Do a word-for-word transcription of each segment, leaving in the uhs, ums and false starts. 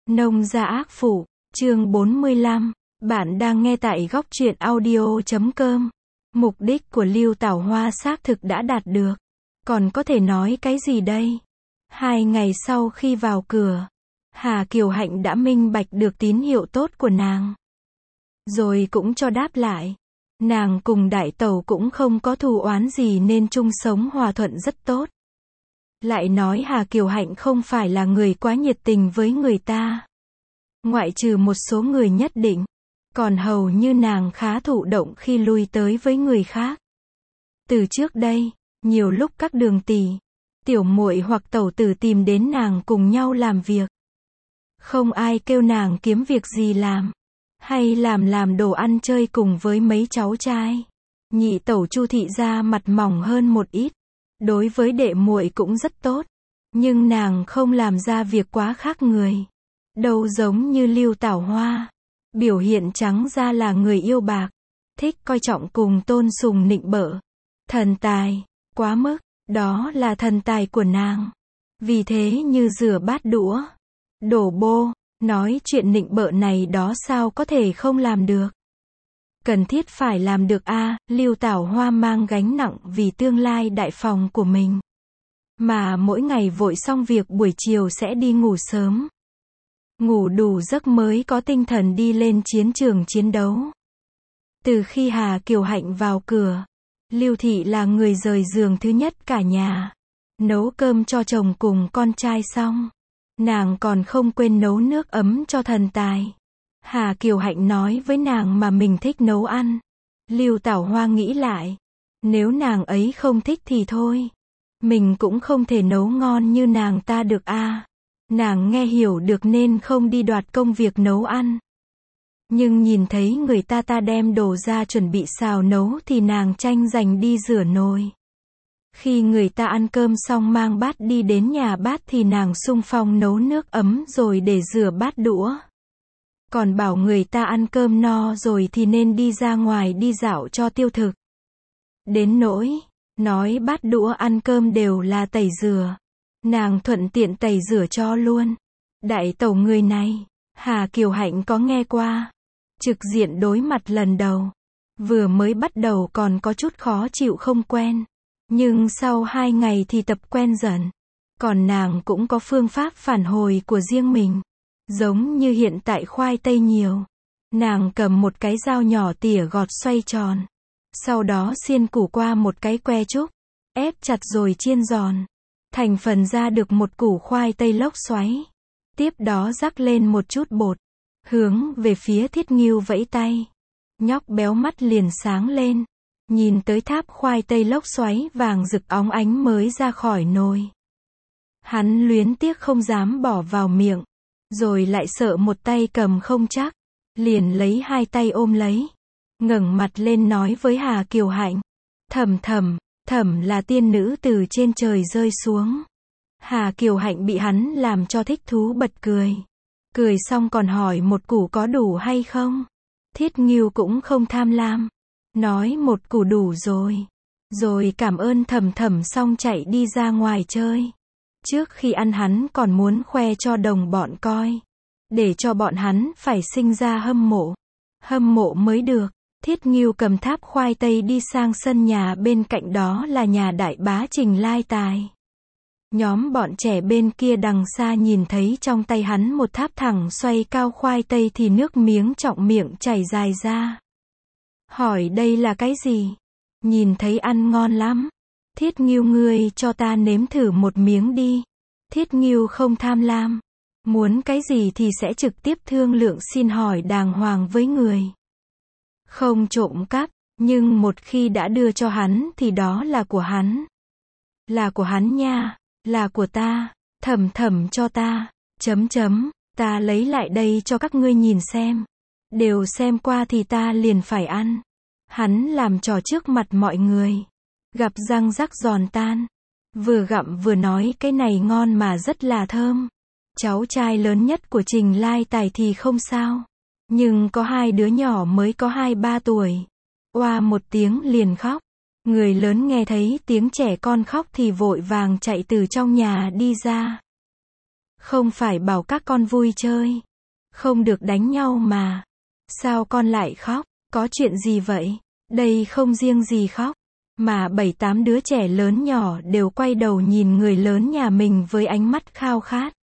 Nông gia ác phụ, chương bốn mươi lăm, bạn đang nghe tại góc truyện audio chấm com. Mục đích của Lưu Tảo Hoa xác thực đã đạt được. Còn có thể nói cái gì đây? Hai ngày sau khi vào cửa, Hà Kiều Hạnh đã minh bạch được tín hiệu tốt của nàng. Rồi cũng cho đáp lại. Nàng cùng đại tẩu cũng không có thù oán gì nên chung sống hòa thuận rất tốt. Lại nói Hà Kiều Hạnh không phải là người quá nhiệt tình với người ta. Ngoại trừ một số người nhất định. Còn hầu như nàng khá thụ động khi lui tới với người khác. Từ trước đây, nhiều lúc các đường tỷ, tiểu muội hoặc tẩu tử tìm đến nàng cùng nhau làm việc. Không ai kêu nàng kiếm việc gì làm. Hay làm làm đồ ăn chơi cùng với mấy cháu trai. Nhị tẩu Chu thị ra mặt mỏng hơn một ít. Đối với đệ muội cũng rất tốt. Nhưng nàng không làm ra việc quá khác người. Đâu giống như Lưu Tảo Hoa. Biểu hiện trắng ra là người yêu bạc. Thích coi trọng cùng tôn sùng nịnh bợ. Thần tài, quá mức, đó là thần tài của nàng. Vì thế như rửa bát đũa, đổ bô, nói chuyện nịnh bợ này đó sao có thể không làm được. Cần thiết phải làm được a à, Lưu Tảo Hoa mang gánh nặng vì tương lai đại phòng của mình. Mà mỗi ngày vội xong việc buổi chiều sẽ đi ngủ sớm. Ngủ đủ giấc mới có tinh thần đi lên chiến trường chiến đấu. Từ khi Hà Kiều Hạnh vào cửa, Lưu Thị là người rời giường thứ nhất cả nhà. Nấu cơm cho chồng cùng con trai xong. Nàng còn không quên nấu nước ấm cho thần tài. Hà Kiều Hạnh nói với nàng mà mình thích nấu ăn. Lưu Tảo Hoa nghĩ lại. Nếu nàng ấy không thích thì thôi. Mình cũng không thể nấu ngon như nàng ta được a à. Nàng nghe hiểu được nên không đi đoạt công việc nấu ăn. Nhưng nhìn thấy người ta ta đem đồ ra chuẩn bị xào nấu thì nàng tranh giành đi rửa nồi. Khi người ta ăn cơm xong mang bát đi đến nhà bát thì nàng xung phong nấu nước ấm rồi để rửa bát đũa. Còn bảo người ta ăn cơm no rồi thì nên đi ra ngoài đi dạo cho tiêu thực. Đến nỗi, nói bát đũa ăn cơm đều là tẩy rửa. Nàng thuận tiện tẩy rửa cho luôn. Đại tẩu người này, Hà Kiều Hạnh có nghe qua. Trực diện đối mặt lần đầu. Vừa mới bắt đầu còn có chút khó chịu không quen. Nhưng sau hai ngày thì tập quen dần. Còn nàng cũng có phương pháp phản hồi của riêng mình. Giống như hiện tại khoai tây nhiều. Nàng cầm một cái dao nhỏ tỉa gọt xoay tròn. Sau đó xiên củ qua một cái que trúc. Ép chặt rồi chiên giòn. Thành phần ra được một củ khoai tây lốc xoáy. Tiếp đó rắc lên một chút bột. Hướng về phía Thiết Ngưu vẫy tay. Nhóc béo mắt liền sáng lên. Nhìn tới tháp khoai tây lốc xoáy vàng rực óng ánh mới ra khỏi nồi. Hắn luyến tiếc không dám bỏ vào miệng. Rồi lại sợ một tay cầm không chắc. Liền lấy hai tay ôm lấy. Ngẩng mặt lên nói với Hà Kiều Hạnh. Thầm thầm, thầm là tiên nữ từ trên trời rơi xuống. Hà Kiều Hạnh bị hắn làm cho thích thú bật cười. Cười xong còn hỏi một củ có đủ hay không. Thiết Ngưu cũng không tham lam. Nói một củ đủ rồi. Rồi cảm ơn thầm thầm xong chạy đi ra ngoài chơi. Trước khi ăn hắn còn muốn khoe cho đồng bọn coi. Để cho bọn hắn phải sinh ra hâm mộ. Hâm mộ mới được. Thiết Ngưu cầm tháp khoai tây đi sang sân nhà bên cạnh đó là nhà đại bá Trình Lai Tài. Nhóm bọn trẻ bên kia đằng xa nhìn thấy trong tay hắn một tháp thẳng xoay cao khoai tây thì nước miếng trọng miệng chảy dài ra. Hỏi đây là cái gì? Nhìn thấy ăn ngon lắm. Thiết Ngưu ngươi cho ta nếm thử một miếng đi. Thiết Ngưu không tham lam. Muốn cái gì thì sẽ trực tiếp thương lượng xin hỏi đàng hoàng với người. Không trộm cắp, nhưng một khi đã đưa cho hắn thì đó là của hắn. Là của hắn nha, là của ta, thầm thầm cho ta, chấm chấm, ta lấy lại đây cho các ngươi nhìn xem. Đều xem qua thì ta liền phải ăn. Hắn làm trò trước mặt mọi người. Gặp răng rắc giòn tan. Vừa gặm vừa nói cái này ngon mà rất là thơm. Cháu trai lớn nhất của Trình Lai Tài thì không sao. Nhưng có hai đứa nhỏ mới có hai ba tuổi. Oa một tiếng liền khóc. Người lớn nghe thấy tiếng trẻ con khóc thì vội vàng chạy từ trong nhà đi ra. Không phải bảo các con vui chơi. Không được đánh nhau mà. Sao con lại khóc? Có chuyện gì vậy? Đây không riêng gì khóc. Mà bảy tám đứa trẻ lớn nhỏ đều quay đầu nhìn người lớn nhà mình với ánh mắt khao khát.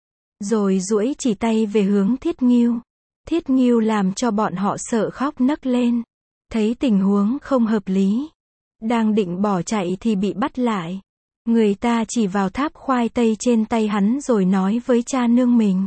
Rồi duỗi chỉ tay về hướng Thiết Ngưu. Thiết Ngưu làm cho bọn họ sợ khóc nấc lên. Thấy tình huống không hợp lý. Đang định bỏ chạy thì bị bắt lại. Người ta chỉ vào tháp khoai tây trên tay hắn rồi nói với cha nương mình.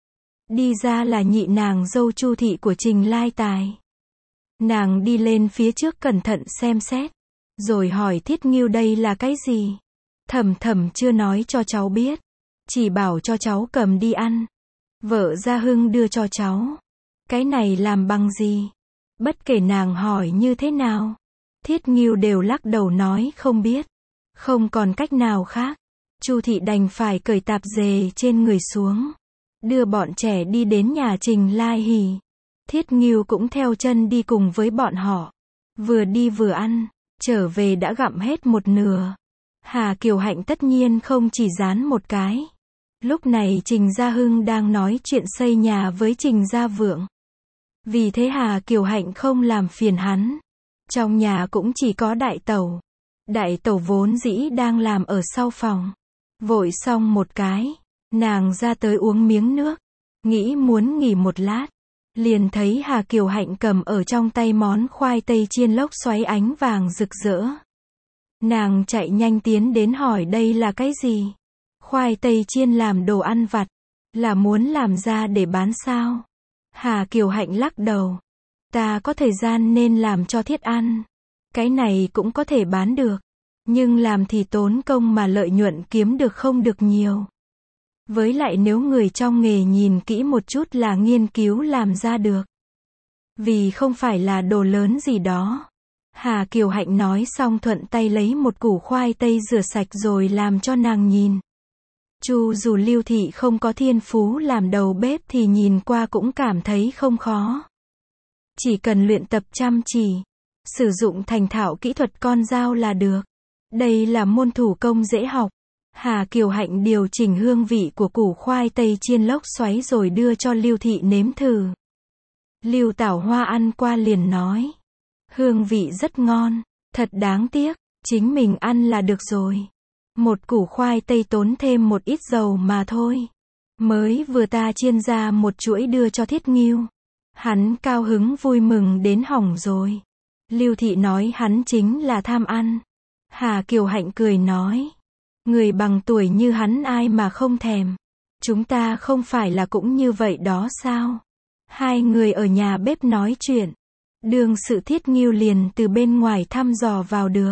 Đi ra là nhị nàng dâu Chu thị của Trình Lai Tài. Nàng đi lên phía trước cẩn thận xem xét. Rồi hỏi Thiết Ngưu đây là cái gì? Thầm thầm chưa nói cho cháu biết. Chỉ bảo cho cháu cầm đi ăn. Vợ Gia Hưng đưa cho cháu. Cái này làm bằng gì? Bất kể nàng hỏi như thế nào. Thiết Ngưu đều lắc đầu nói không biết. Không còn cách nào khác. Chu thị đành phải cởi tạp dề trên người xuống. Đưa bọn trẻ đi đến nhà Trình Lai Hỉ. Thiết Ngưu cũng theo chân đi cùng với bọn họ. Vừa đi vừa ăn. Trở về đã gặm hết một nửa. Hà Kiều Hạnh tất nhiên không chỉ dán một cái. Lúc này Trình Gia Hưng đang nói chuyện xây nhà với Trình Gia Vượng. Vì thế Hà Kiều Hạnh không làm phiền hắn. Trong nhà cũng chỉ có đại tẩu. Đại tẩu vốn dĩ đang làm ở sau phòng. Vội xong một cái. Nàng ra tới uống miếng nước. Nghĩ muốn nghỉ một lát. Liền thấy Hà Kiều Hạnh cầm ở trong tay món khoai tây chiên lốc xoáy ánh vàng rực rỡ. Nàng chạy nhanh tiến đến hỏi đây là cái gì? Khoai tây chiên làm đồ ăn vặt. Là muốn làm ra để bán sao? Hà Kiều Hạnh lắc đầu. Ta có thời gian nên làm cho Thiết ăn. Cái này cũng có thể bán được. Nhưng làm thì tốn công mà lợi nhuận kiếm được không được nhiều. Với lại nếu người trong nghề nhìn kỹ một chút là nghiên cứu làm ra được. Vì không phải là đồ lớn gì đó. Hà Kiều Hạnh nói xong thuận tay lấy một củ khoai tây rửa sạch rồi làm cho nàng nhìn. Chu dù Lưu Thị không có thiên phú làm đầu bếp thì nhìn qua cũng cảm thấy không khó. Chỉ cần luyện tập chăm chỉ, sử dụng thành thạo kỹ thuật con dao là được. Đây là môn thủ công dễ học. Hà Kiều Hạnh điều chỉnh hương vị của củ khoai tây chiên lốc xoáy rồi đưa cho Lưu Thị nếm thử. Lưu Tảo Hoa ăn qua liền nói. Hương vị rất ngon, thật đáng tiếc, chính mình ăn là được rồi. Một củ khoai tây tốn thêm một ít dầu mà thôi. Mới vừa ta chiên ra một chuỗi đưa cho Thiết Ngưu. Hắn cao hứng vui mừng đến hỏng rồi. Lưu Thị nói hắn chính là tham ăn. Hà Kiều Hạnh cười nói. Người bằng tuổi như hắn ai mà không thèm. Chúng ta không phải là cũng như vậy đó sao? Hai người ở nhà bếp nói chuyện. Đương sự Thiết Ngưu liền từ bên ngoài thăm dò vào được.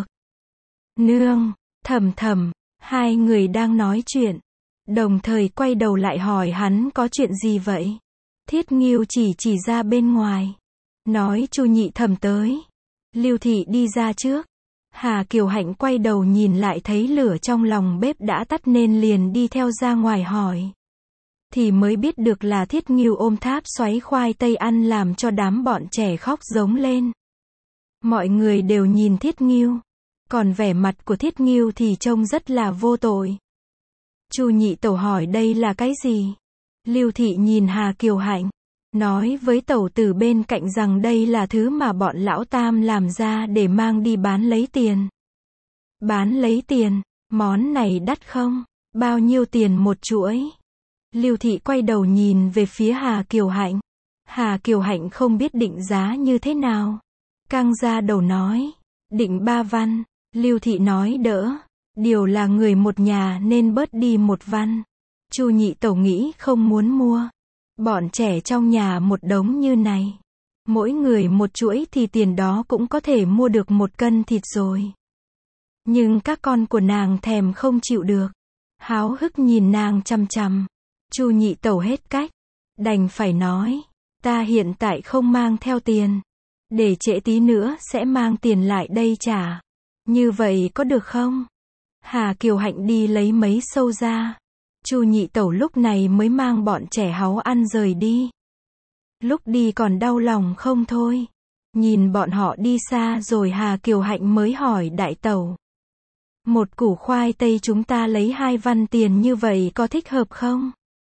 Nương, Thầm Thầm, hai người đang nói chuyện. Đồng thời quay đầu lại hỏi hắn có chuyện gì vậy? Thiết Ngưu chỉ chỉ ra bên ngoài. Nói Chu nhị thẩm tới. Lưu Thị đi ra trước. Hà Kiều Hạnh quay đầu nhìn lại thấy lửa trong lòng bếp đã tắt nên liền đi theo ra ngoài hỏi. Thì mới biết được là Thiết Ngưu ôm tháp xoáy khoai tây ăn làm cho đám bọn trẻ khóc giống lên. Mọi người đều nhìn Thiết Ngưu. Còn vẻ mặt của Thiết Ngưu thì trông rất là vô tội. Chu nhị tẩu hỏi đây là cái gì? Lưu Thị nhìn Hà Kiều Hạnh. Nói với tẩu tử bên cạnh rằng đây là thứ mà bọn lão tam làm ra để mang đi bán lấy tiền. Bán lấy tiền, món này đắt không? Bao nhiêu tiền một chuỗi? Lưu Thị quay đầu nhìn về phía Hà Kiều Hạnh. Hà Kiều Hạnh không biết định giá như thế nào. Căng ra đầu nói. Định ba văn. Lưu Thị nói đỡ. Điều là người một nhà nên bớt đi một văn. Chu nhị tẩu nghĩ không muốn mua. Bọn trẻ trong nhà một đống như này. Mỗi người một chuỗi thì tiền đó cũng có thể mua được một cân thịt rồi. Nhưng các con của nàng thèm không chịu được. Háo hức nhìn nàng chằm chằm. Chu nhị tẩu hết cách. Đành phải nói. Ta hiện tại không mang theo tiền. Để trễ tí nữa sẽ mang tiền lại đây trả. Như vậy có được không? Hà Kiều Hạnh đi lấy mấy sâu ra. Chu nhị tẩu lúc này mới mang bọn trẻ háu ăn rời đi. Lúc đi còn đau lòng không thôi. Nhìn bọn họ đi xa rồi Hà Kiều Hạnh mới hỏi đại tẩu. Một củ khoai tây chúng ta lấy hai văn tiền như vậy có thích hợp không?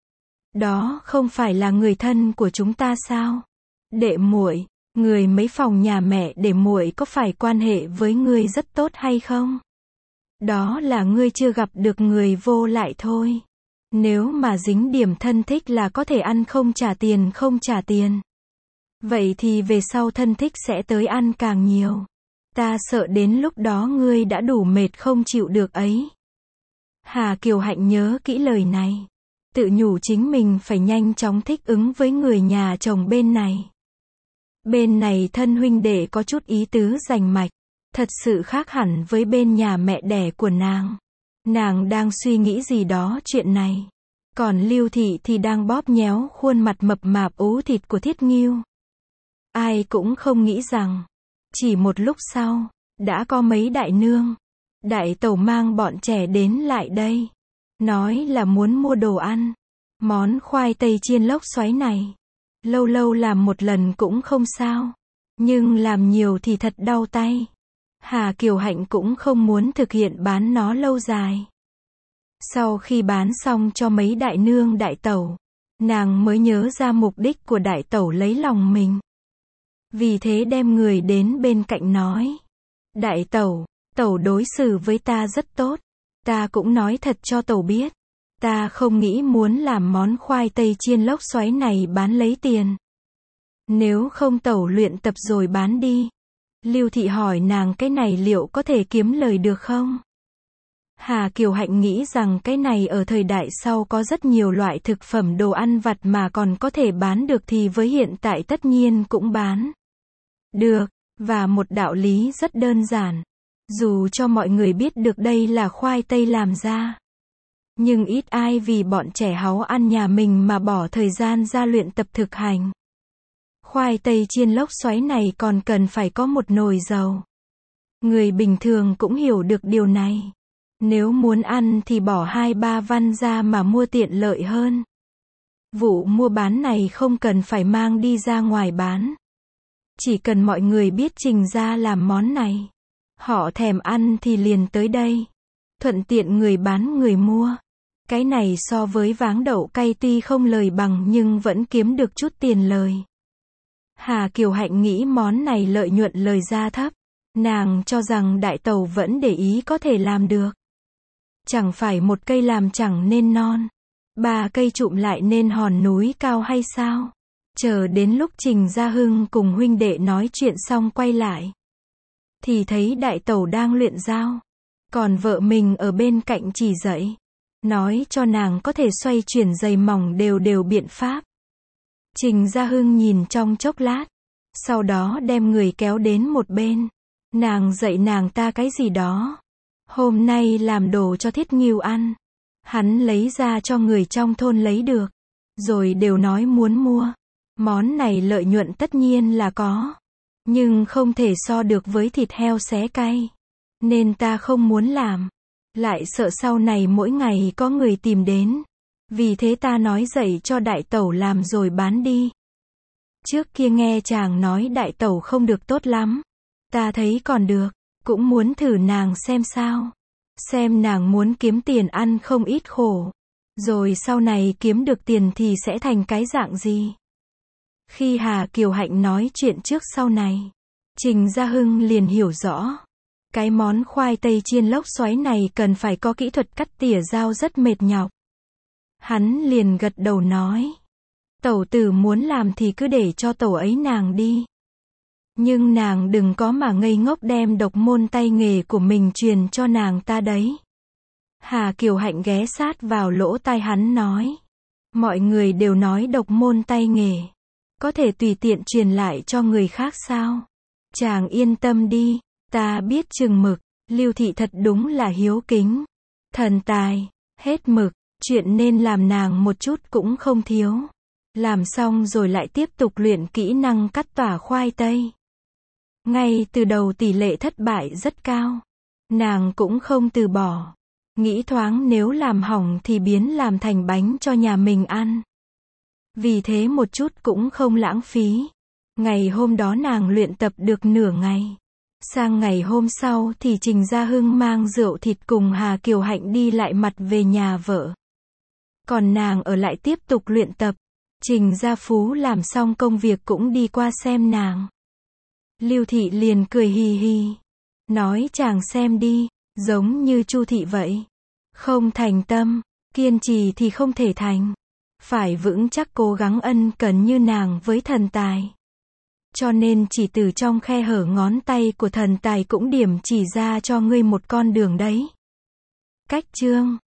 Đó không phải là người thân của chúng ta sao? Đệ muội, người mấy phòng nhà mẹ để muội có phải quan hệ với ngươi rất tốt hay không? Đó là ngươi chưa gặp được người vô lại thôi. Nếu mà dính điểm thân thích là có thể ăn không trả tiền không trả tiền. Vậy thì về sau thân thích sẽ tới ăn càng nhiều. Ta sợ đến lúc đó ngươi đã đủ mệt không chịu được ấy. Hà Kiều Hạnh nhớ kỹ lời này. Tự nhủ chính mình phải nhanh chóng thích ứng với người nhà chồng bên này. Bên này thân huynh đệ có chút ý tứ rành mạch. Thật sự khác hẳn với bên nhà mẹ đẻ của nàng. Nàng đang suy nghĩ gì đó chuyện này. Còn Lưu Thị thì đang bóp nhéo khuôn mặt mập mạp ú thịt của Thiết Ngưu. Ai cũng không nghĩ rằng, chỉ một lúc sau, đã có mấy đại nương, đại tẩu mang bọn trẻ đến lại đây. Nói là muốn mua đồ ăn. Món khoai tây chiên lốc xoáy này. Lâu lâu làm một lần cũng không sao. Nhưng làm nhiều thì thật đau tay. Hà Kiều Hạnh cũng không muốn thực hiện bán nó lâu dài. Sau khi bán xong cho mấy đại nương đại tẩu, nàng mới nhớ ra mục đích của đại tẩu lấy lòng mình. Vì thế đem người đến bên cạnh nói. Đại tẩu, tẩu đối xử với ta rất tốt. Ta cũng nói thật cho tẩu biết. Ta không nghĩ muốn làm món khoai tây chiên lốc xoáy này bán lấy tiền. Nếu không tẩu luyện tập rồi bán đi. Lưu Thị hỏi nàng cái này liệu có thể kiếm lời được không? Hà Kiều Hạnh nghĩ rằng cái này ở thời đại sau có rất nhiều loại thực phẩm đồ ăn vặt mà còn có thể bán được thì với hiện tại tất nhiên cũng bán được, và một đạo lý rất đơn giản. Dù cho mọi người biết được đây là khoai tây làm ra, nhưng ít ai vì bọn trẻ háu ăn nhà mình mà bỏ thời gian ra luyện tập thực hành. Khoai tây chiên lốc xoáy này còn cần phải có một nồi dầu. Người bình thường cũng hiểu được điều này. Nếu muốn ăn thì bỏ hai ba văn ra mà mua tiện lợi hơn. Vụ mua bán này không cần phải mang đi ra ngoài bán. Chỉ cần mọi người biết Trình ra làm món này. Họ thèm ăn thì liền tới đây. Thuận tiện người bán người mua. Cái này so với váng đậu cay tuy không lời bằng nhưng vẫn kiếm được chút tiền lời. Hà Kiều Hạnh nghĩ món này lợi nhuận lời ra thấp. Nàng cho rằng đại tẩu vẫn để ý có thể làm được. Chẳng phải một cây làm chẳng nên non. Ba cây trụm lại nên hòn núi cao hay sao? Chờ đến lúc Trình Gia Hưng cùng huynh đệ nói chuyện xong quay lại. Thì thấy đại tẩu đang luyện dao. Còn vợ mình ở bên cạnh chỉ dạy. Nói cho nàng có thể xoay chuyển dày mỏng đều đều biện pháp. Trình Gia Hưng nhìn trong chốc lát. Sau đó đem người kéo đến một bên. Nàng dạy nàng ta cái gì đó. Hôm nay làm đồ cho Thiết Ngưu ăn. Hắn lấy ra cho người trong thôn lấy được. Rồi đều nói muốn mua. Món này lợi nhuận tất nhiên là có. Nhưng không thể so được với thịt heo xé cay. Nên ta không muốn làm. Lại sợ sau này mỗi ngày có người tìm đến. Vì thế ta nói dạy cho đại tẩu làm rồi bán đi. Trước kia nghe chàng nói đại tẩu không được tốt lắm. Ta thấy còn được. Cũng muốn thử nàng xem sao. Xem nàng muốn kiếm tiền ăn không ít khổ. Rồi sau này kiếm được tiền thì sẽ thành cái dạng gì. Khi Hà Kiều Hạnh nói chuyện trước sau này. Trình Gia Hưng liền hiểu rõ. Cái món khoai tây chiên lốc xoáy này cần phải có kỹ thuật cắt tỉa dao rất mệt nhọc. Hắn liền gật đầu nói. Tẩu tử muốn làm thì cứ để cho tẩu ấy nàng đi. Nhưng nàng đừng có mà ngây ngốc đem độc môn tay nghề của mình truyền cho nàng ta đấy. Hà Kiều Hạnh ghé sát vào lỗ tai hắn nói. Mọi người đều nói độc môn tay nghề. Có thể tùy tiện truyền lại cho người khác sao? Chàng yên tâm đi, ta biết chừng mực. Lưu Thị thật đúng là hiếu kính. Thần tài, hết mực, chuyện nên làm nàng một chút cũng không thiếu. Làm xong rồi lại tiếp tục luyện kỹ năng cắt tỏa khoai tây. Ngay từ đầu tỷ lệ thất bại rất cao. Nàng cũng không từ bỏ. Nghĩ thoáng nếu làm hỏng thì biến làm thành bánh cho nhà mình ăn. Vì thế một chút cũng không lãng phí. Ngày hôm đó nàng luyện tập được nửa ngày. Sang ngày hôm sau thì Trình Gia Hưng mang rượu thịt cùng Hà Kiều Hạnh đi lại mặt về nhà vợ. Còn nàng ở lại tiếp tục luyện tập. Trình Gia Phú làm xong công việc cũng đi qua xem nàng. Lưu Thị liền cười hì hì. Nói chàng xem đi, giống như Chu Thị vậy. Không thành tâm, kiên trì thì không thể thành. Phải vững chắc cố gắng ân cần như nàng với thần tài. Cho nên chỉ từ trong khe hở ngón tay của thần tài cũng điểm chỉ ra cho ngươi một con đường đấy. Cách chương